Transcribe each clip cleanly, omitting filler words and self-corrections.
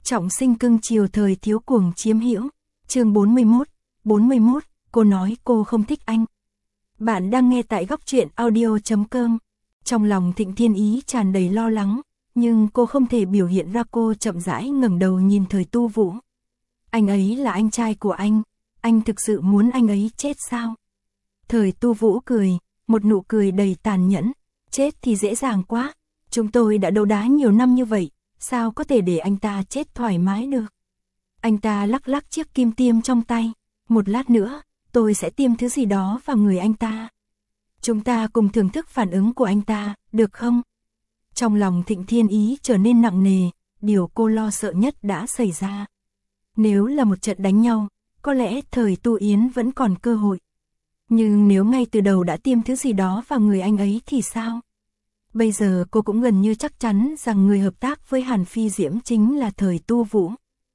Trọng sinh cưng chiều thời thiếu cuồng chiếm hữu. Chương 41, cô nói cô không thích anh. Bạn đang nghe tại góc truyện audio.com. Trong lòng Thịnh Thiên Ý tràn đầy lo lắng, nhưng cô không thể biểu hiện ra. Cô chậm rãi ngẩng đầu nhìn Thời Tu Vũ. Anh ấy là anh trai của anh thực sự muốn anh ấy chết sao? Thời Tu Vũ cười, một nụ cười đầy tàn nhẫn. Chết thì dễ dàng quá, chúng tôi đã đấu đá nhiều năm như vậy, sao có thể để anh ta chết thoải mái được? Anh ta lắc lắc chiếc kim tiêm trong tay, một lát nữa, tôi sẽ tiêm thứ gì đó vào người anh ta. Chúng ta cùng thưởng thức phản ứng của anh ta, được không? Trong lòng Thịnh Thiên Ý trở nên nặng nề, điều cô lo sợ nhất đã xảy ra. Nếu là một trận đánh nhau, có lẽ Thời Tu Yến vẫn còn cơ hội. Nhưng nếu ngay từ đầu đã tiêm thứ gì đó vào người anh ấy thì sao? Bây giờ cô cũng gần như chắc chắn rằng người hợp tác với Hàn Phi Diễm chính là Thời Tu Vũ.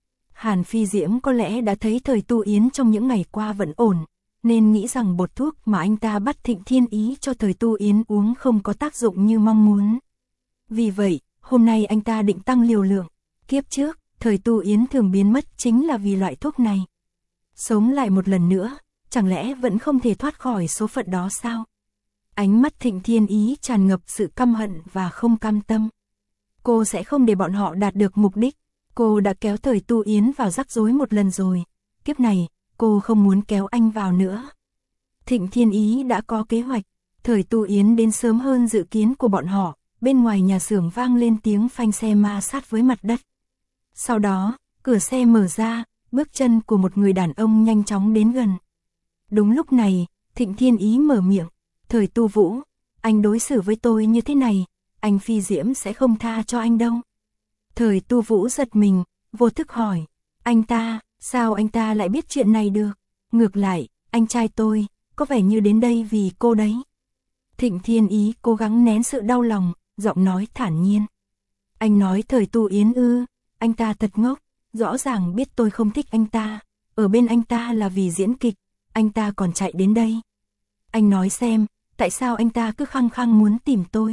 Hàn Phi Diễm có lẽ đã thấy Thời Tu Yến trong những ngày qua vẫn ổn, nên nghĩ rằng bột thuốc mà anh ta bắt Thịnh Thiên Ý cho Thời Tu Yến uống không có tác dụng như mong muốn. Vì vậy, hôm nay anh ta định tăng liều lượng. Kiếp trước, Thời Tu Yến thường biến mất chính là vì loại thuốc này. Sống lại một lần nữa, chẳng lẽ vẫn không thể thoát khỏi số phận đó sao? Ánh mắt Thịnh Thiên Ý tràn ngập sự căm hận và không cam tâm. Cô sẽ không để bọn họ đạt được mục đích. Cô đã kéo Thời Tu Yến vào rắc rối một lần rồi. Kiếp này, cô không muốn kéo anh vào nữa. Thịnh Thiên Ý đã có kế hoạch. Thời Tu Yến đến sớm hơn dự kiến của bọn họ. Bên ngoài nhà xưởng vang lên tiếng phanh xe ma sát với mặt đất. Sau đó, cửa xe mở ra, bước chân của một người đàn ông nhanh chóng đến gần. Đúng lúc này, Thịnh Thiên Ý mở miệng. Thời Tu Vũ, anh đối xử với tôi như thế này, anh Phi Diễm sẽ không tha cho anh đâu. Thời Tu Vũ giật mình, vô thức hỏi. Anh ta, sao anh ta lại biết chuyện này được? Ngược lại, anh trai tôi, có vẻ như đến đây vì cô đấy. Thịnh Thiên Ý cố gắng nén sự đau lòng, giọng nói thản nhiên. Anh nói Thời Tu Yến ư? Anh ta thật ngốc, rõ ràng biết tôi không thích anh ta. Ở bên anh ta là vì diễn kịch, anh ta còn chạy đến đây. Anh nói xem, tại sao anh ta cứ khăng khăng muốn tìm tôi?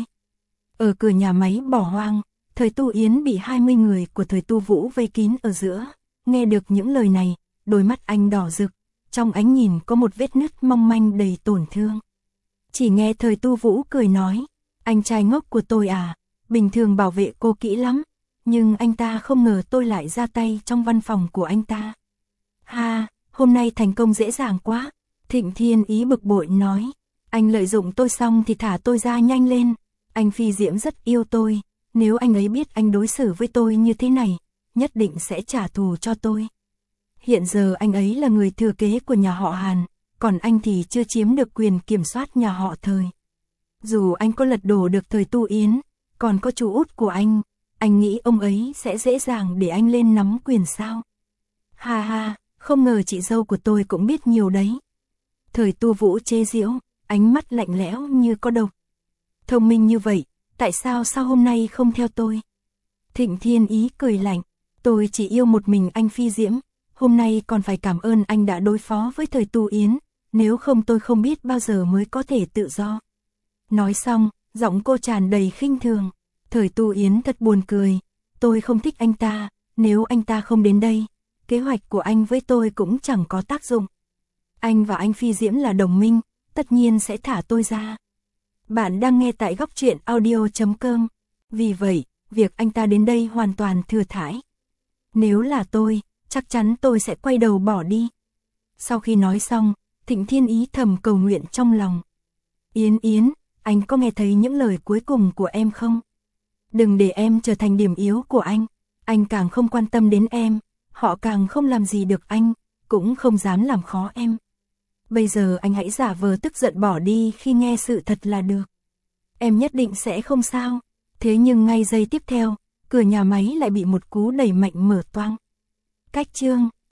Ở cửa nhà máy bỏ hoang, Thời Tu Yến bị 20 người của Thời Tu Vũ vây kín ở giữa. Nghe được những lời này, đôi mắt anh đỏ rực, trong ánh nhìn có một vết nứt mong manh đầy tổn thương. Chỉ nghe Thời Tu Vũ cười nói, anh trai ngốc của tôi à, bình thường bảo vệ cô kỹ lắm, nhưng anh ta không ngờ tôi lại ra tay trong văn phòng của anh ta. Ha, hôm nay thành công dễ dàng quá. Thịnh Thiên Ý bực bội nói, anh lợi dụng tôi xong thì thả tôi ra nhanh lên. Anh Phi Diễm rất yêu tôi, nếu anh ấy biết anh đối xử với tôi như thế này, nhất định sẽ trả thù cho tôi. Hiện giờ anh ấy là người thừa kế của nhà họ Hàn, còn anh thì chưa chiếm được quyền kiểm soát nhà họ Thời. Dù anh có lật đổ được Thời Tu Yến, còn có chú út của anh nghĩ ông ấy sẽ dễ dàng để anh lên nắm quyền sao? Ha ha, không ngờ chị dâu của tôi cũng biết nhiều đấy. Thời Tu Vũ chế giễu, ánh mắt lạnh lẽo như có độc. Thông minh như vậy, tại sao hôm nay không theo tôi? Thịnh Thiên Ý cười lạnh, tôi chỉ yêu một mình anh Phi Diễm, hôm nay còn phải cảm ơn anh đã đối phó với Thời Tu Yến, nếu không tôi không biết bao giờ mới có thể tự do. Nói xong, giọng cô tràn đầy khinh thường. Thời Tu Yến thật buồn cười, tôi không thích anh ta, nếu anh ta không đến đây, kế hoạch của anh với tôi cũng chẳng có tác dụng. Anh và anh Phi Diễm là đồng minh, tất nhiên sẽ thả tôi ra. Bạn đang nghe tại góc truyện audio.com. Vì vậy, việc anh ta đến đây hoàn toàn thừa thãi. Nếu là tôi, chắc chắn tôi sẽ quay đầu bỏ đi. Sau khi nói xong, Thịnh Thiên Ý thầm cầu nguyện trong lòng. Yến, anh có nghe thấy những lời cuối cùng của em không? Đừng để em trở thành điểm yếu của anh càng không quan tâm đến em, họ càng không làm gì được anh, cũng không dám làm khó em. Bây giờ anh hãy giả vờ tức giận bỏ đi khi nghe sự thật là được. Em nhất định sẽ không sao. Thế nhưng ngay giây tiếp theo, cửa nhà máy lại bị một cú đẩy mạnh mở toang. Cách chương